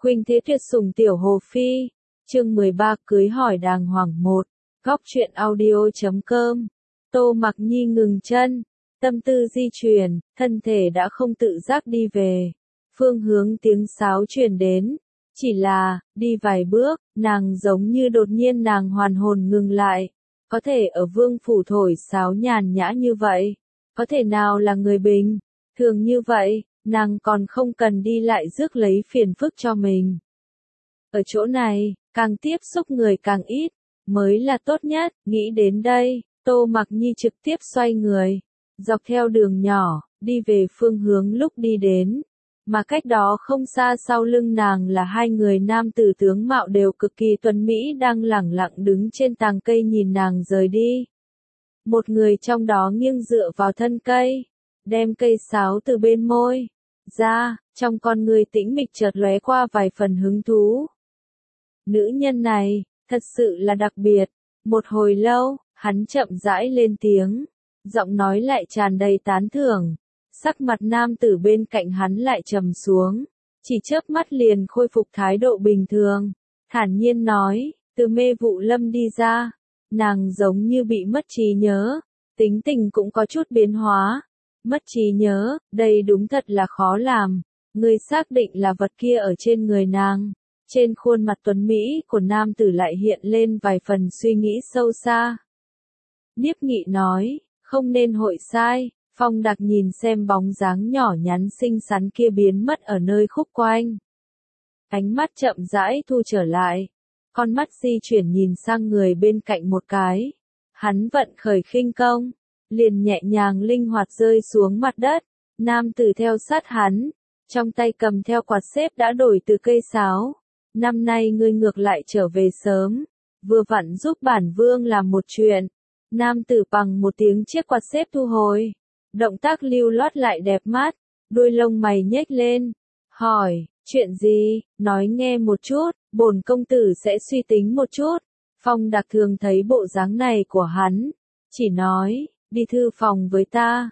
Khuynh thế tuyệt sủng tiểu hồ phi. Chương 13 cưới hỏi đàng hoàng 1. Góc truyện audio.com. Tô Mặc Nhi ngừng chân, tâm tư di chuyển, thân thể đã không tự giác đi về phương hướng tiếng sáo truyền đến. Chỉ là, đi vài bước, nàng giống như đột nhiên nàng hoàn hồn ngừng lại. Có thể ở vương phủ thổi sáo nhàn nhã như vậy, có thể nào là người bình thường như vậy, nàng còn không cần đi lại rước lấy phiền phức cho mình. Ở chỗ này, càng tiếp xúc người càng ít, mới là tốt nhất. Nghĩ đến đây, Tô Mặc Nhi trực tiếp xoay người, dọc theo đường nhỏ, đi về phương hướng lúc đi đến. Mà cách đó không xa sau lưng nàng là hai người nam tử tướng mạo đều cực kỳ tuấn mỹ đang lẳng lặng đứng trên tàng cây nhìn nàng rời đi. Một người trong đó nghiêng dựa vào thân cây, đem cây sáo từ bên môi ra, trong con người tĩnh mịch chợt lóe qua vài phần hứng thú. Nữ nhân này, thật sự là đặc biệt. Một hồi lâu, hắn chậm rãi lên tiếng, giọng nói lại tràn đầy tán thưởng. Sắc mặt nam tử bên cạnh hắn lại trầm xuống, chỉ chớp mắt liền khôi phục thái độ bình thường, thản nhiên nói, từ mê vụ lâm đi ra, nàng giống như bị mất trí nhớ, tính tình cũng có chút biến hóa. Mất trí nhớ, đây đúng thật là khó làm, người xác định là vật kia ở trên người nàng. Trên khuôn mặt tuấn Mỹ của nam tử lại hiện lên vài phần suy nghĩ sâu xa. Niếp Nghị nói, không nên hội sai. Phong Đạc nhìn xem bóng dáng nhỏ nhắn xinh xắn kia biến mất ở nơi khúc quanh. Ánh mắt chậm rãi thu trở lại. Con mắt di chuyển nhìn sang người bên cạnh một cái. Hắn vận khởi khinh công, liền nhẹ nhàng linh hoạt rơi xuống mặt đất. Nam tử theo sát hắn, trong tay cầm theo quạt xếp đã đổi từ cây sáo. Năm nay ngươi ngược lại trở về sớm, vừa vặn giúp bản vương làm một chuyện. Nam tử bằng một tiếng chiếc quạt xếp thu hồi. Động tác lưu loát lại đẹp mắt, đuôi lông mày nhếch lên, hỏi, chuyện gì, nói nghe một chút, bổn công tử sẽ suy tính một chút. Phong Đạc thường thấy bộ dáng này của hắn, chỉ nói, đi thư phòng với ta.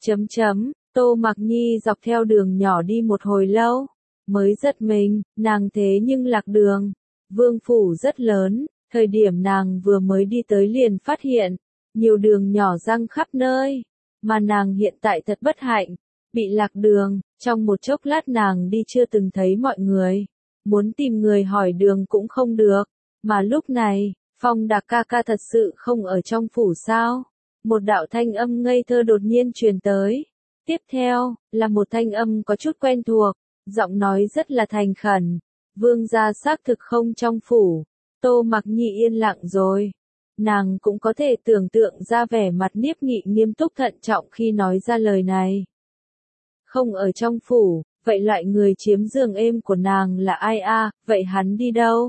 Tô Mặc Nhi dọc theo đường nhỏ đi một hồi lâu, mới giật mình, nàng thế nhưng lạc đường. Vương phủ rất lớn, thời điểm nàng vừa mới đi tới liền phát hiện, nhiều đường nhỏ răng khắp nơi. Mà nàng hiện tại thật bất hạnh, bị lạc đường, trong một chốc lát nàng đi chưa từng thấy mọi người, muốn tìm người hỏi đường cũng không được, mà lúc này, Phong Đạc ca ca thật sự không ở trong phủ sao? Một đạo thanh âm ngây thơ đột nhiên truyền tới, tiếp theo, là một thanh âm có chút quen thuộc, giọng nói rất là thành khẩn, vương gia xác thực không trong phủ. Tô Mặc Nhi yên lặng rồi. Nàng cũng có thể tưởng tượng ra vẻ mặt Niếp Nghị nghiêm túc thận trọng khi nói ra lời này. Không ở trong phủ, vậy loại người chiếm giường êm của nàng là ai a? Vậy hắn đi đâu?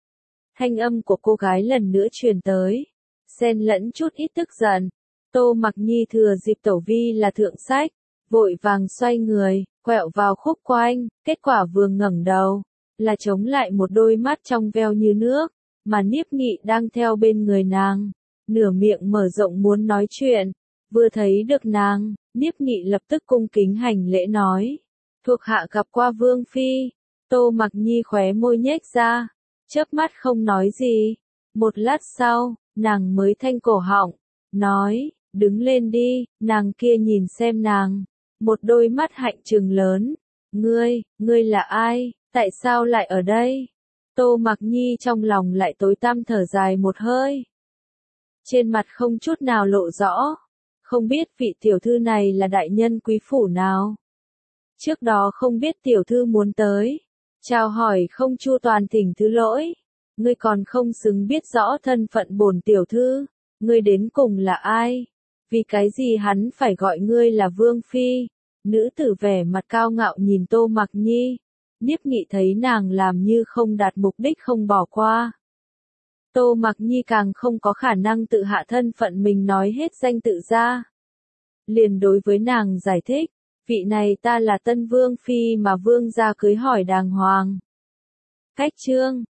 Thanh âm của cô gái lần nữa truyền tới, xen lẫn chút ít tức giận. Tô Mặc Nhi thừa dịp tẩu vi là thượng sách, vội vàng xoay người, quẹo vào khúc quanh, kết quả vừa ngẩng đầu, là chống lại một đôi mắt trong veo như nước. Mà Niếp Nghị đang theo bên người nàng, nửa miệng mở rộng muốn nói chuyện, vừa thấy được nàng, Niếp Nghị lập tức cung kính hành lễ nói, thuộc hạ gặp qua vương phi. Tô Mặc Nhi khóe môi nhếch ra, chớp mắt không nói gì, một lát sau, nàng mới thanh cổ họng, nói, đứng lên đi. Nàng kia nhìn xem nàng, một đôi mắt hạnh trừng lớn, ngươi là ai, tại sao lại ở đây? Tô Mặc Nhi trong lòng lại tối tăm thở dài một hơi. Trên mặt không chút nào lộ rõ. Không biết vị tiểu thư này là đại nhân quý phủ nào. Trước đó không biết tiểu thư muốn tới. Chào hỏi không chu toàn thỉnh thứ lỗi. Ngươi còn không xứng biết rõ thân phận bổn tiểu thư. Ngươi đến cùng là ai? Vì cái gì hắn phải gọi ngươi là vương phi? Nữ tử vẻ mặt cao ngạo nhìn Tô Mặc Nhi. Niếp Nghị thấy nàng làm như không đạt mục đích không bỏ qua. Tô Mặc Nhi càng không có khả năng tự hạ thân phận mình nói hết danh tự ra. Liền đối với nàng giải thích, vị này ta là tân vương phi mà vương gia cưới hỏi đàng hoàng. Cách chương